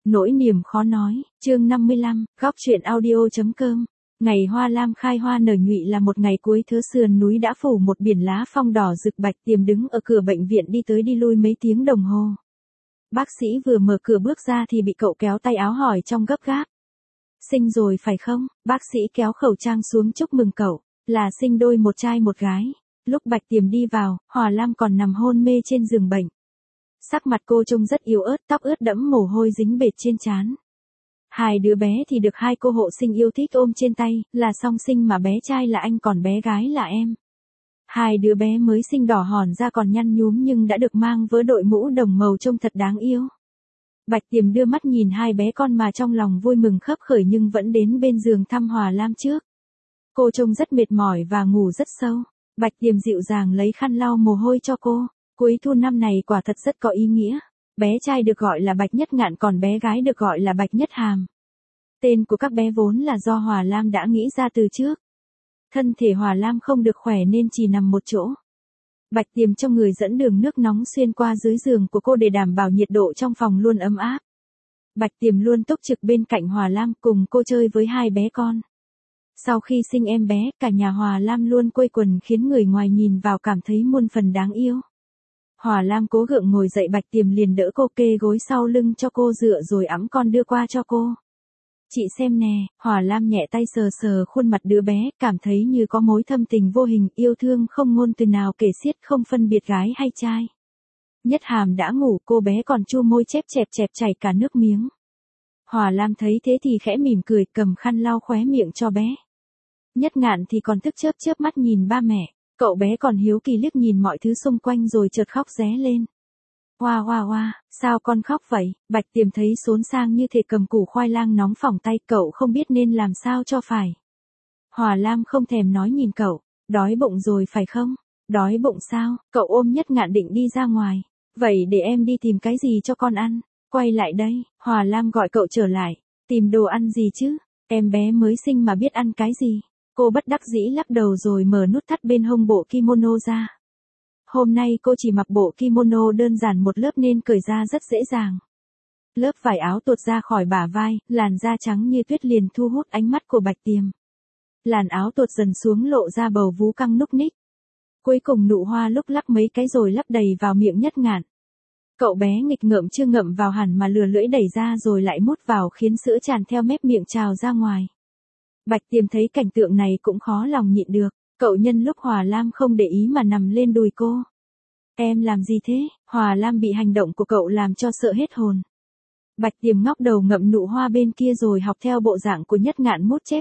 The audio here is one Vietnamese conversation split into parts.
Nỗi niềm khó nói, chương 55, góc truyện audio.com. Ngày hoa lam khai hoa nở nhụy là một ngày cuối thứ sườn núi đã phủ một biển lá phong đỏ rực. Bạch Tiềm đứng ở cửa bệnh viện đi tới đi lui mấy tiếng đồng hồ. Bác sĩ vừa mở cửa bước ra thì bị cậu kéo tay áo hỏi trong gấp gáp. Sinh rồi phải không? Bác sĩ kéo khẩu trang xuống chúc mừng cậu, là sinh đôi một trai một gái. Lúc Bạch Tiềm đi vào, Hòa Lam còn nằm hôn mê trên giường bệnh. Sắc mặt cô trông rất yếu ớt, tóc ướt đẫm mồ hôi dính bệt trên trán. Hai đứa bé thì được hai cô hộ sinh yêu thích ôm trên tay, là song sinh mà bé trai là anh còn bé gái là em. Hai đứa bé mới sinh đỏ hòn ra còn nhăn nhúm nhưng đã được mang với đội mũ đồng màu trông thật đáng yêu. Bạch Tiềm đưa mắt nhìn hai bé con mà trong lòng vui mừng khấp khởi nhưng vẫn đến bên giường thăm Hòa Lam trước. Cô trông rất mệt mỏi và ngủ rất sâu. Bạch Tiềm dịu dàng lấy khăn lau mồ hôi cho cô. Cuối thu năm này quả thật rất có ý nghĩa. Bé trai được gọi là Bạch Nhất Ngạn còn bé gái được gọi là Bạch Nhất Hàm. Tên của các bé vốn là do Hòa Lam đã nghĩ ra từ trước. Thân thể Hòa Lam không được khỏe nên chỉ nằm một chỗ. Bạch Tiềm trong người dẫn đường nước nóng xuyên qua dưới giường của cô để đảm bảo nhiệt độ trong phòng luôn ấm áp. Bạch Tiềm luôn túc trực bên cạnh Hòa Lam cùng cô chơi với hai bé con. Sau khi sinh em bé, cả nhà Hòa Lam luôn quây quần khiến người ngoài nhìn vào cảm thấy muôn phần đáng yêu. Hòa Lam cố gượng ngồi dậy, Bạch Tiềm liền đỡ cô kê gối sau lưng cho cô dựa rồi ẵm con đưa qua cho cô. Chị xem nè, Hòa Lam nhẹ tay sờ sờ khuôn mặt đứa bé, cảm thấy như có mối thâm tình vô hình, yêu thương không ngôn từ nào kể xiết, không phân biệt gái hay trai. Nhất Hàm đã ngủ, cô bé còn chu môi chép chẹp chảy cả nước miếng. Hòa Lam thấy thế thì khẽ mỉm cười, cầm khăn lau khóe miệng cho bé. Nhất Ngạn thì còn thức chớp mắt nhìn ba mẹ. Cậu bé còn hiếu kỳ liếc nhìn mọi thứ xung quanh rồi chợt khóc ré lên. Hoa hoa hoa, sao con khóc vậy? Bạch Tiềm thấy xốn sang như thể cầm củ khoai lang nóng phỏng tay, cậu không biết nên làm sao cho phải. Hòa Lam không thèm nói nhìn cậu, đói bụng rồi phải không? Đói bụng sao? Cậu ôm Nhất Ngạn định đi ra ngoài. Vậy để em đi tìm cái gì cho con ăn. Quay lại đây, Hòa Lam gọi cậu trở lại. Tìm đồ ăn gì chứ? Em bé mới sinh mà biết ăn cái gì? Cô bất đắc dĩ lắc đầu rồi mở nút thắt bên hông bộ kimono ra. Hôm nay cô chỉ mặc bộ kimono đơn giản một lớp nên cởi ra rất dễ dàng. Lớp vải áo tuột ra khỏi bả vai, làn da trắng như tuyết liền thu hút ánh mắt của Bạch Tiềm. Làn áo tuột dần xuống lộ ra bầu vú căng núc ních. Cuối cùng nụ hoa lúc lắc mấy cái rồi lắp đầy vào miệng Nhất Ngạn. Cậu bé nghịch ngợm chưa ngậm vào hẳn mà lừa lưỡi đẩy ra rồi lại mút vào khiến sữa tràn theo mép miệng trào ra ngoài. Bạch Tiềm thấy cảnh tượng này cũng khó lòng nhịn được, cậu nhân lúc Hòa Lam không để ý mà nằm lên đùi cô. Em làm gì thế? Hòa Lam bị hành động của cậu làm cho sợ hết hồn. Bạch Tiềm ngóc đầu ngậm nụ hoa bên kia rồi học theo bộ dạng của Nhất Ngạn mút chép.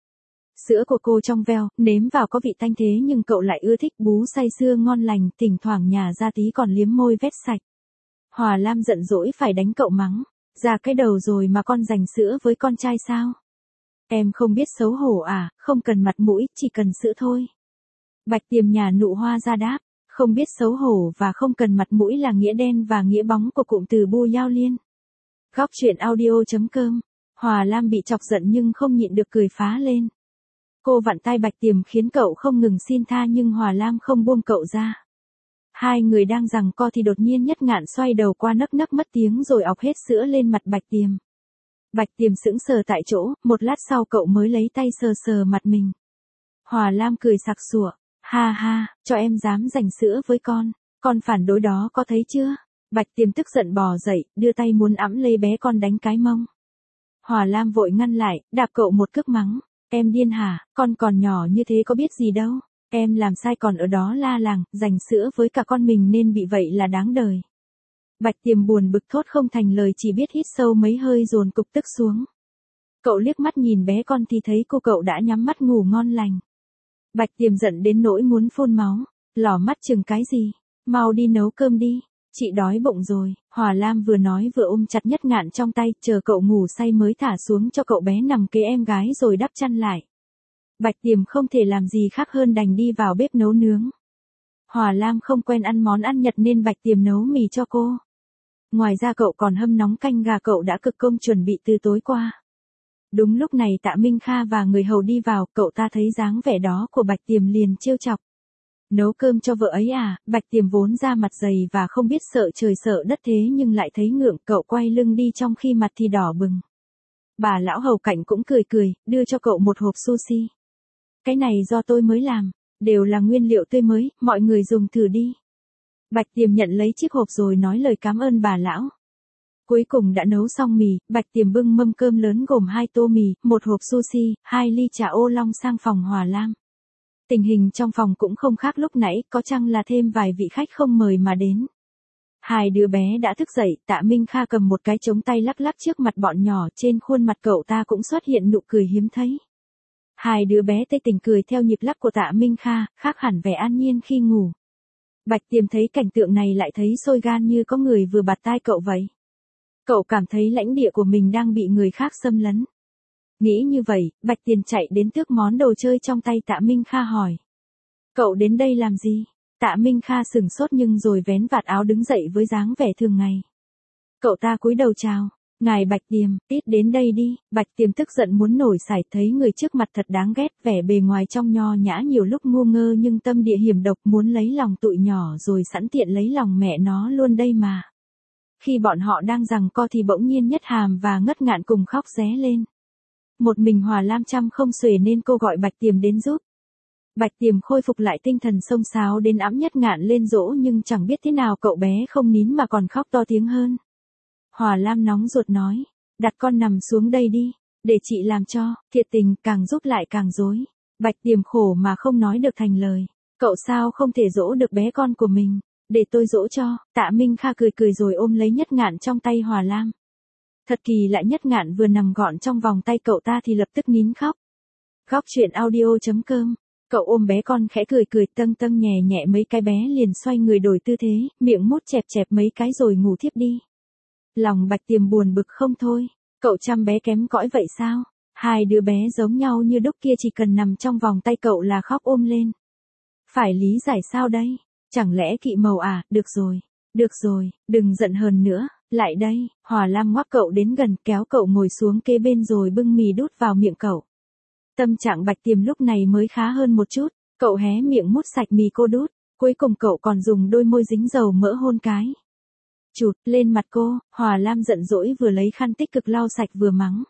Sữa của cô trong veo, nếm vào có vị tanh thế nhưng cậu lại ưa thích, bú say sưa ngon lành, thỉnh thoảng nhả ra tí còn liếm môi vét sạch. Hòa Lam giận dỗi phải đánh cậu mắng, ra cái đầu rồi mà con dành sữa với con trai sao? Em không biết xấu hổ à, không cần mặt mũi, chỉ cần sữa thôi. Bạch Tiềm nhả nụ hoa ra đáp, không biết xấu hổ và không cần mặt mũi là nghĩa đen và nghĩa bóng của cụm từ bu giao liên. Góc truyện audio.com. Hòa Lam bị chọc giận nhưng không nhịn được cười phá lên. Cô vặn tay Bạch Tiềm khiến cậu không ngừng xin tha nhưng Hòa Lam không buông cậu ra. Hai người đang giằng co thì đột nhiên Nhất Ngạn xoay đầu qua nấc mất tiếng rồi ọc hết sữa lên mặt Bạch Tiềm. Bạch Tiềm sững sờ tại chỗ, một lát sau cậu mới lấy tay sờ mặt mình. Hòa Lam cười sặc sụa, ha ha, cho em dám giành sữa với con phản đối đó có thấy chưa? Bạch Tiềm tức giận bò dậy, đưa tay muốn ẵm lấy bé con đánh cái mông. Hòa Lam vội ngăn lại, đạp cậu một cước mắng, em điên hả, con còn nhỏ như thế có biết gì đâu, em làm sai còn ở đó la làng, giành sữa với cả con mình nên bị vậy là đáng đời. Bạch Tiềm buồn bực thốt không thành lời, chỉ biết hít sâu mấy hơi dồn cục tức xuống. Cậu liếc mắt nhìn bé con thì thấy cô cậu đã nhắm mắt ngủ ngon lành. Bạch Tiềm giận đến nỗi muốn phun máu, lỏ mắt chừng cái gì, mau đi nấu cơm đi, chị đói bụng rồi. Hòa Lam vừa nói vừa ôm chặt Nhất Ngạn trong tay, chờ cậu ngủ say mới thả xuống cho cậu bé nằm kế em gái rồi đắp chăn lại. Bạch Tiềm không thể làm gì khác hơn đành đi vào bếp nấu nướng. Hòa Lam không quen ăn món ăn Nhật nên Bạch Tiềm nấu mì cho cô. Ngoài ra cậu còn hâm nóng canh gà cậu đã cực công chuẩn bị từ tối qua. Đúng lúc này Tạ Minh Kha và người hầu đi vào, cậu ta thấy dáng vẻ đó của Bạch Tiềm liền trêu chọc. Nấu cơm cho vợ ấy à? Bạch Tiềm vốn ra mặt dày và không biết sợ trời sợ đất thế nhưng lại thấy ngượng, cậu quay lưng đi trong khi mặt thì đỏ bừng. Bà lão hầu cạnh cũng cười cười, đưa cho cậu một hộp sushi. Cái này do tôi mới làm, đều là nguyên liệu tươi mới, mọi người dùng thử đi. Bạch Tiềm nhận lấy chiếc hộp rồi nói lời cảm ơn bà lão. Cuối cùng đã nấu xong mì, Bạch Tiềm bưng mâm cơm lớn gồm 2 tô mì, 1 hộp sushi, 2 ly trà ô long sang phòng Hòa Lam. Tình hình trong phòng cũng không khác lúc nãy, có chăng là thêm vài vị khách không mời mà đến. Hai đứa bé đã thức dậy, Tạ Minh Kha cầm một cái trống tay lắc lắc trước mặt bọn nhỏ, trên khuôn mặt cậu ta cũng xuất hiện nụ cười hiếm thấy. Hai đứa bé tê tỉnh cười theo nhịp lắc của Tạ Minh Kha, khác hẳn vẻ an nhiên khi ngủ. Bạch Tiềm thấy cảnh tượng này lại thấy sôi gan như có người vừa bạt tai cậu vậy. Cậu cảm thấy lãnh địa của mình đang bị người khác xâm lấn. Nghĩ như vậy, Bạch Tiềm chạy đến tước món đồ chơi trong tay Tạ Minh Kha hỏi. Cậu đến đây làm gì? Tạ Minh Kha sửng sốt nhưng rồi vén vạt áo đứng dậy với dáng vẻ thường ngày. Cậu ta cúi đầu chào. Ngài Bạch Tiềm, ít đến đây đi. Bạch Tiềm tức giận muốn nổi sải, thấy người trước mặt thật đáng ghét, vẻ bề ngoài trong nho nhã nhiều lúc ngu ngơ nhưng tâm địa hiểm độc, muốn lấy lòng tụi nhỏ rồi sẵn tiện lấy lòng mẹ nó luôn đây mà. Khi bọn họ đang giằng co thì bỗng nhiên Nhất Hàm và Ngất Ngạn cùng khóc ré lên. Một mình Hòa Lam chăm không xuể nên cô gọi Bạch Tiềm đến giúp. Bạch Tiềm khôi phục lại tinh thần xông xáo đến ẵm Nhất Ngạn lên dỗ nhưng chẳng biết thế nào cậu bé không nín mà còn khóc to tiếng hơn. Hòa Lam nóng ruột nói, đặt con nằm xuống đây đi, để chị làm cho, thiệt tình càng giúp lại càng dối. Bạch Tiềm khổ mà không nói được thành lời, cậu sao không thể dỗ được bé con của mình, để tôi dỗ cho. Tạ Minh Kha cười cười rồi ôm lấy Nhất Ngạn trong tay Hòa Lam. Thật kỳ lạ, Nhất Ngạn vừa nằm gọn trong vòng tay cậu ta thì lập tức nín khóc. Góc truyện audio.com. Cậu ôm bé con khẽ cười cười tâng tâng nhẹ nhẹ mấy cái, bé liền xoay người đổi tư thế, miệng mút chẹp chẹp mấy cái rồi ngủ thiếp đi. Lòng Bạch Tiềm buồn bực không thôi, cậu chăm bé kém cõi vậy sao? Hai đứa bé giống nhau như đúc kia, chỉ cần nằm trong vòng tay cậu là khóc ôm lên. Phải lý giải sao đây? Chẳng lẽ kỵ màu à? Được rồi, đừng giận hờn nữa, lại đây. Hòa Lam ngoắc cậu đến gần, kéo cậu ngồi xuống kế bên rồi bưng mì đút vào miệng cậu. Tâm trạng Bạch Tiềm lúc này mới khá hơn một chút, cậu hé miệng mút sạch mì cô đút, cuối cùng cậu còn dùng đôi môi dính dầu mỡ hôn cái. Chụt lên mặt cô. Hòa Lam giận dỗi vừa lấy khăn tích cực lau sạch vừa mắng.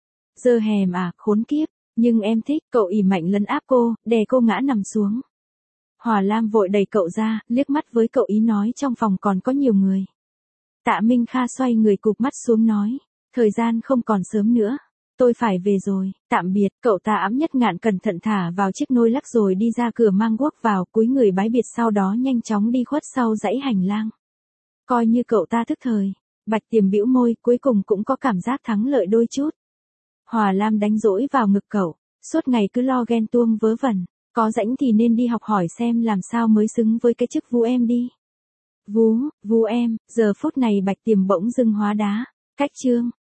Dơ hèm à, khốn kiếp, nhưng em thích. Cậu ỉ mạnh lấn áp cô, đè cô ngã nằm xuống. Hòa Lam vội đẩy cậu ra, liếc mắt với cậu ý nói trong phòng còn có nhiều người. Tạ Minh Kha xoay người cụp mắt xuống nói, thời gian không còn sớm nữa, tôi phải về rồi, tạm biệt. Cậu ta ẵm Nhất Ngạn cẩn thận thả vào chiếc nôi lắc rồi đi ra cửa mang guốc vào, cúi người bái biệt, sau đó nhanh chóng đi khuất sau dãy hành lang. Coi như cậu ta thức thời. Bạch Tiềm bĩu môi, cuối cùng cũng có cảm giác thắng lợi đôi chút. Hòa Lam đánh dỗi vào ngực cậu, suốt ngày cứ lo ghen tuông vớ vẩn, có rãnh thì nên đi học hỏi xem làm sao mới xứng với cái chức vú em đi. Vú em. Giờ phút này Bạch Tiềm bỗng dưng hóa đá. Cách chương